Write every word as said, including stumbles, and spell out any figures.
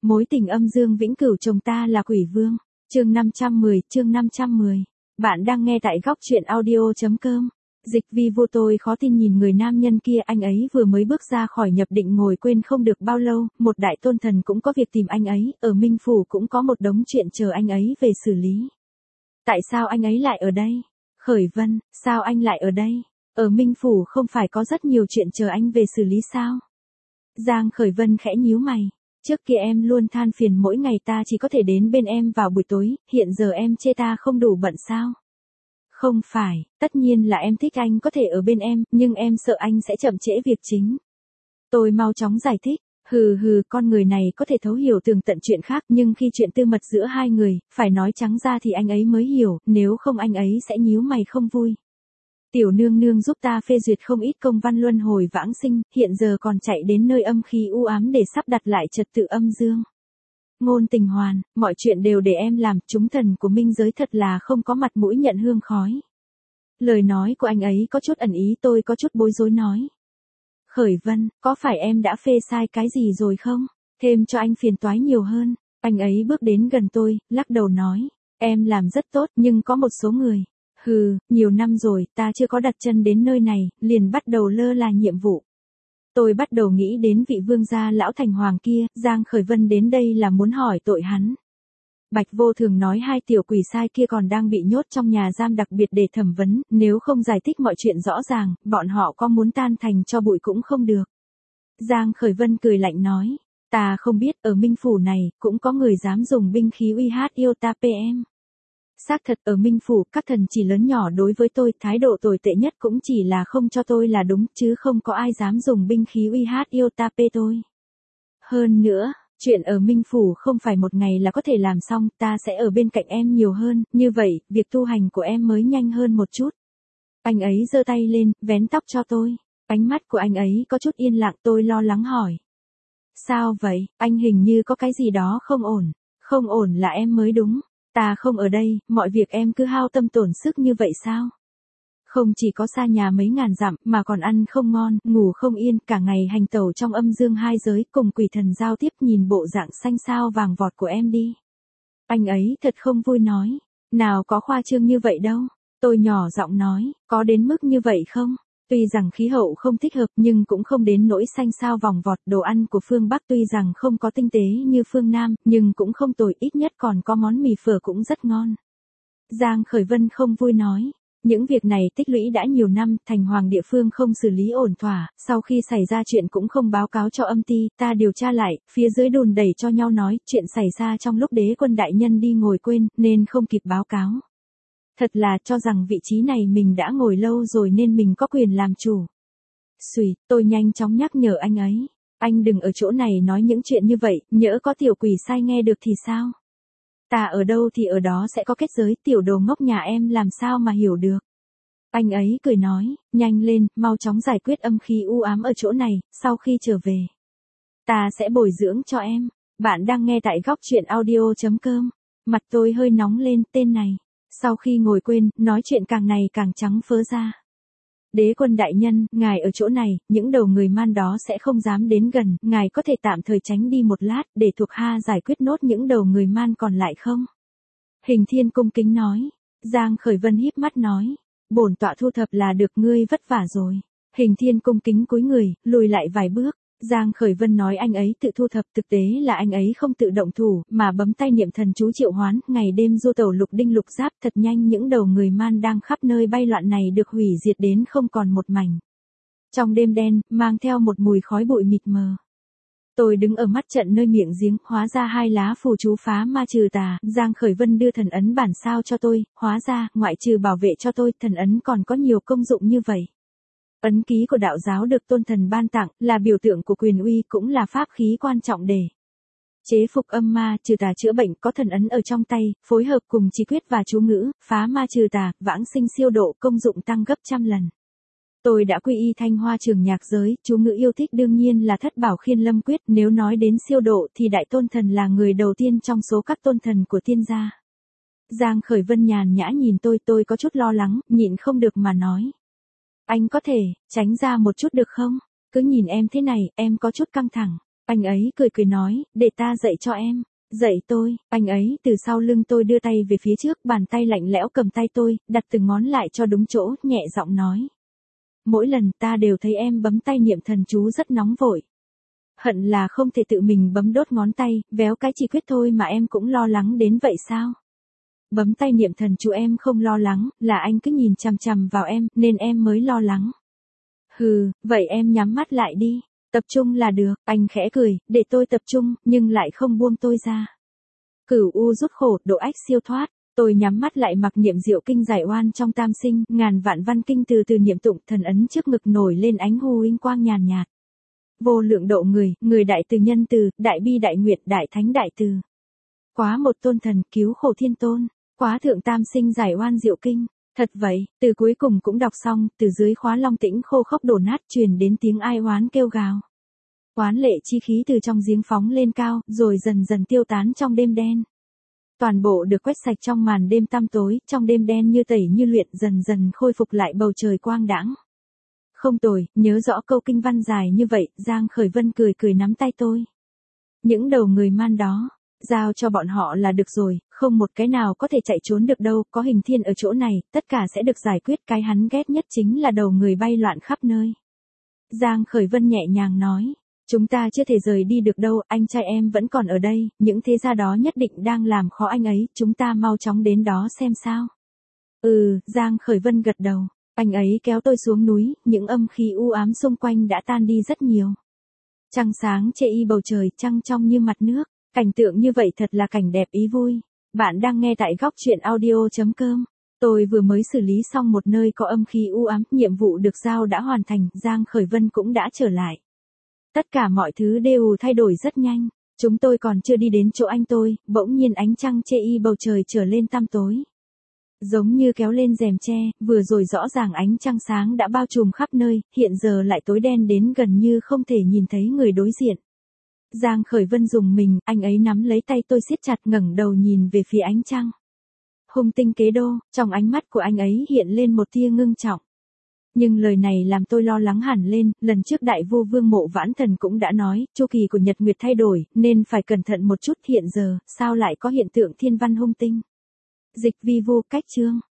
Mối tình âm dương vĩnh cửu chồng ta là quỷ vương. Chương năm trăm mười, chương năm trăm mười. Bạn đang nghe tại góc truyện audio.com. Dịch vi vô tôi khó tin nhìn người nam nhân kia, anh ấy vừa mới bước ra khỏi nhập định ngồi quên không được bao lâu, một đại tôn thần cũng có việc tìm anh ấy, ở Minh Phủ cũng có một đống chuyện chờ anh ấy về xử lý. Tại sao anh ấy lại ở đây? Khởi Vân, sao anh lại ở đây? Ở Minh Phủ không phải có rất nhiều chuyện chờ anh về xử lý sao? Giang Khởi Vân khẽ nhíu mày. Trước kia em luôn than phiền mỗi ngày ta chỉ có thể đến bên em vào buổi tối, hiện giờ em chê ta không đủ bận sao? Không phải, tất nhiên là em thích anh có thể ở bên em, nhưng em sợ anh sẽ chậm trễ việc chính. Tôi mau chóng giải thích, hừ hừ, con người này có thể thấu hiểu tường tận chuyện khác, nhưng khi chuyện tư mật giữa hai người, phải nói trắng ra thì anh ấy mới hiểu, nếu không anh ấy sẽ nhíu mày không vui. Tiểu nương nương giúp ta phê duyệt không ít công văn luân hồi vãng sinh, hiện giờ còn chạy đến nơi âm khí u ám để sắp đặt lại trật tự âm dương. Ngôn Tình Hoàn, mọi chuyện đều để em làm, chúng thần của minh giới thật là không có mặt mũi nhận hương khói. Lời nói của anh ấy có chút ẩn ý, tôi có chút bối rối nói. Khởi Vân, có phải em đã phê sai cái gì rồi không? Thêm cho anh phiền toái nhiều hơn. Anh ấy bước đến gần tôi, lắc đầu nói. Em làm rất tốt, nhưng có một số người. Hừ, nhiều năm rồi, ta chưa có đặt chân đến nơi này, liền bắt đầu lơ là nhiệm vụ. Tôi bắt đầu nghĩ đến vị vương gia lão thành hoàng kia, Giang Khởi Vân đến đây là muốn hỏi tội hắn. Bạch Vô Thường nói hai tiểu quỷ sai kia còn đang bị nhốt trong nhà giam đặc biệt để thẩm vấn, nếu không giải thích mọi chuyện rõ ràng, bọn họ có muốn tan thành cho bụi cũng không được. Giang Khởi Vân cười lạnh nói, ta không biết, ở Minh Phủ này, cũng có người dám dùng binh khí uy hát yêu ta pê em. Xác thật ở Minh Phủ, các thần chỉ lớn nhỏ đối với tôi, thái độ tồi tệ nhất cũng chỉ là không cho tôi là đúng, chứ không có ai dám dùng binh khí uy hát yêu ta pê tôi. Hơn nữa, chuyện ở Minh Phủ không phải một ngày là có thể làm xong, ta sẽ ở bên cạnh em nhiều hơn, như vậy, việc tu hành của em mới nhanh hơn một chút. Anh ấy giơ tay lên, vén tóc cho tôi. Ánh mắt của anh ấy có chút yên lặng, tôi lo lắng hỏi. Sao vậy, anh hình như có cái gì đó không ổn. Không ổn là em mới đúng. Ta không ở đây, mọi việc em cứ hao tâm tổn sức như vậy sao? Không chỉ có xa nhà mấy ngàn dặm, mà còn ăn không ngon, ngủ không yên, cả ngày hành tẩu trong âm dương hai giới, cùng quỷ thần giao tiếp, nhìn bộ dạng xanh xao vàng vọt của em đi. Anh ấy thật không vui nói, nào có khoa trương như vậy đâu. Tôi nhỏ giọng nói, có đến mức như vậy không? Tuy rằng khí hậu không thích hợp nhưng cũng không đến nỗi xanh xao vòng vọt, đồ ăn của phương Bắc tuy rằng không có tinh tế như phương Nam, nhưng cũng không tồi, ít nhất còn có món mì phở cũng rất ngon. Giang Khởi Vân không vui nói, những việc này tích lũy đã nhiều năm, thành hoàng địa phương không xử lý ổn thỏa, sau khi xảy ra chuyện cũng không báo cáo cho âm ty, ta điều tra lại, phía dưới đùn đẩy cho nhau nói, chuyện xảy ra trong lúc đế quân đại nhân đi ngồi quên, nên không kịp báo cáo. Thật là cho rằng vị trí này mình đã ngồi lâu rồi nên mình có quyền làm chủ. Xùi, tôi nhanh chóng nhắc nhở anh ấy. Anh đừng ở chỗ này nói những chuyện như vậy, nhỡ có tiểu quỷ sai nghe được thì sao? Ta ở đâu thì ở đó sẽ có kết giới, tiểu đồ ngốc nhà em làm sao mà hiểu được. Anh ấy cười nói, nhanh lên, mau chóng giải quyết âm khí u ám ở chỗ này, sau khi trở về. Ta sẽ bồi dưỡng cho em. Bạn đang nghe tại góc truyện audio.com. Mặt tôi hơi nóng lên, tên này. Sau khi ngồi quên, nói chuyện càng ngày càng trắng phớ ra. Đế quân đại nhân, ngài ở chỗ này, những đầu người man đó sẽ không dám đến gần, ngài có thể tạm thời tránh đi một lát, để thuộc hạ giải quyết nốt những đầu người man còn lại không? Hình Thiên cung kính nói. Giang Khởi Vân híp mắt nói. Bổn tọa thu thập là được, ngươi vất vả rồi. Hình Thiên cung kính cúi người, lùi lại vài bước. Giang Khởi Vân nói anh ấy tự thu thập, thực tế là anh ấy không tự động thủ, mà bấm tay niệm thần chú triệu hoán, ngày đêm du tẩu lục đinh lục giáp, thật nhanh những đầu người man đang khắp nơi bay loạn này được hủy diệt đến không còn một mảnh. Trong đêm đen, mang theo một mùi khói bụi mịt mờ. Tôi đứng ở mắt trận nơi miệng giếng, hóa ra hai lá phù chú phá ma trừ tà, Giang Khởi Vân đưa thần ấn bản sao cho tôi, hóa ra, ngoại trừ bảo vệ cho tôi, thần ấn còn có nhiều công dụng như vậy. Ấn ký của đạo giáo được tôn thần ban tặng, là biểu tượng của quyền uy, cũng là pháp khí quan trọng để chế phục âm ma, trừ tà chữa bệnh, có thần ấn ở trong tay, phối hợp cùng chí quyết và chú ngữ, phá ma trừ tà, vãng sinh siêu độ, công dụng tăng gấp trăm lần. Tôi đã quy y Thanh Hoa Trường nhạc giới, chú ngữ yêu thích đương nhiên là Thất Bảo Khiên Lâm Quyết, nếu nói đến siêu độ thì đại tôn thần là người đầu tiên trong số các tôn thần của tiên gia. Giang Khởi Vân nhàn nhã nhìn tôi, tôi có chút lo lắng, nhịn không được mà nói. Anh có thể, tránh ra một chút được không? Cứ nhìn em thế này, em có chút căng thẳng. Anh ấy cười cười nói, để ta dạy cho em. Dạy tôi, anh ấy từ sau lưng tôi đưa tay về phía trước, bàn tay lạnh lẽo cầm tay tôi, đặt từng ngón lại cho đúng chỗ, nhẹ giọng nói. Mỗi lần ta đều thấy em bấm tay niệm thần chú rất nóng vội. Hận là không thể tự mình bấm đốt ngón tay, véo cái chỉ quyết thôi mà em cũng lo lắng đến vậy sao? Bấm tay niệm thần chú em không lo lắng, là anh cứ nhìn chằm chằm vào em, nên em mới lo lắng. Hừ, vậy em nhắm mắt lại đi. Tập trung là được, anh khẽ cười, để tôi tập trung, nhưng lại không buông tôi ra. Cửu u rút khổ, độ ách siêu thoát. Tôi nhắm mắt lại mặc niệm diệu kinh giải oan trong tam sinh, ngàn vạn văn kinh từ từ niệm tụng, thần ấn trước ngực nổi lên ánh hu huynh quang nhàn nhạt. Vô lượng độ người, người đại từ nhân từ, đại bi đại nguyện, đại thánh đại từ. Quá một tôn thần, cứu khổ thiên tôn, quá thượng tam sinh giải oan diệu kinh. Thật vậy, từ cuối cùng cũng đọc xong, từ dưới khóa long tĩnh khô khốc đổ nát truyền đến tiếng ai oán kêu gào. Oán lệ chi khí từ trong giếng phóng lên cao, rồi dần dần tiêu tán trong đêm đen. Toàn bộ được quét sạch trong màn đêm tăm tối, trong đêm đen như tẩy như luyện, dần dần khôi phục lại bầu trời quang đãng. Không tồi, nhớ rõ câu kinh văn dài như vậy, Giang Khởi Vân cười cười nắm tay tôi. Những đầu người man đó, giao cho bọn họ là được rồi, không một cái nào có thể chạy trốn được đâu, có hình thiên ở chỗ này, tất cả sẽ được giải quyết, cái hắn ghét nhất chính là đầu người bay loạn khắp nơi. Giang Khởi Vân nhẹ nhàng nói, chúng ta chưa thể rời đi được đâu, anh trai em vẫn còn ở đây, những thế gia đó nhất định đang làm khó anh ấy, chúng ta mau chóng đến đó xem sao. Ừ, Giang Khởi Vân gật đầu, anh ấy kéo tôi xuống núi, những âm khí u ám xung quanh đã tan đi rất nhiều. Trăng sáng chê y bầu trời, trăng trong như mặt nước. Cảnh tượng như vậy thật là cảnh đẹp ý vui. Bạn đang nghe tại góc truyện audio chấm com. Tôi vừa mới xử lý xong một nơi có âm khí u ám, nhiệm vụ được giao đã hoàn thành, Giang Khởi Vân cũng đã trở lại. Tất cả mọi thứ đều thay đổi rất nhanh. Chúng tôi còn chưa đi đến chỗ anh tôi, bỗng nhiên ánh trăng chê y bầu trời trở lên tăm tối. Giống như kéo lên rèm tre, vừa rồi rõ ràng ánh trăng sáng đã bao trùm khắp nơi, hiện giờ lại tối đen đến gần như không thể nhìn thấy người đối diện. Giang Khởi Vân dùng mình, anh ấy nắm lấy tay tôi siết chặt, ngẩng đầu nhìn về phía ánh trăng. Hung tinh kế đô, trong ánh mắt của anh ấy hiện lên một tia ngưng trọng. Nhưng lời này làm tôi lo lắng hẳn lên, lần trước đại vô vương Mộ Vãn Thần cũng đã nói, chu kỳ của nhật nguyệt thay đổi, nên phải cẩn thận một chút, hiện giờ, sao lại có hiện tượng thiên văn hung tinh. Dịch vi vu cách chương.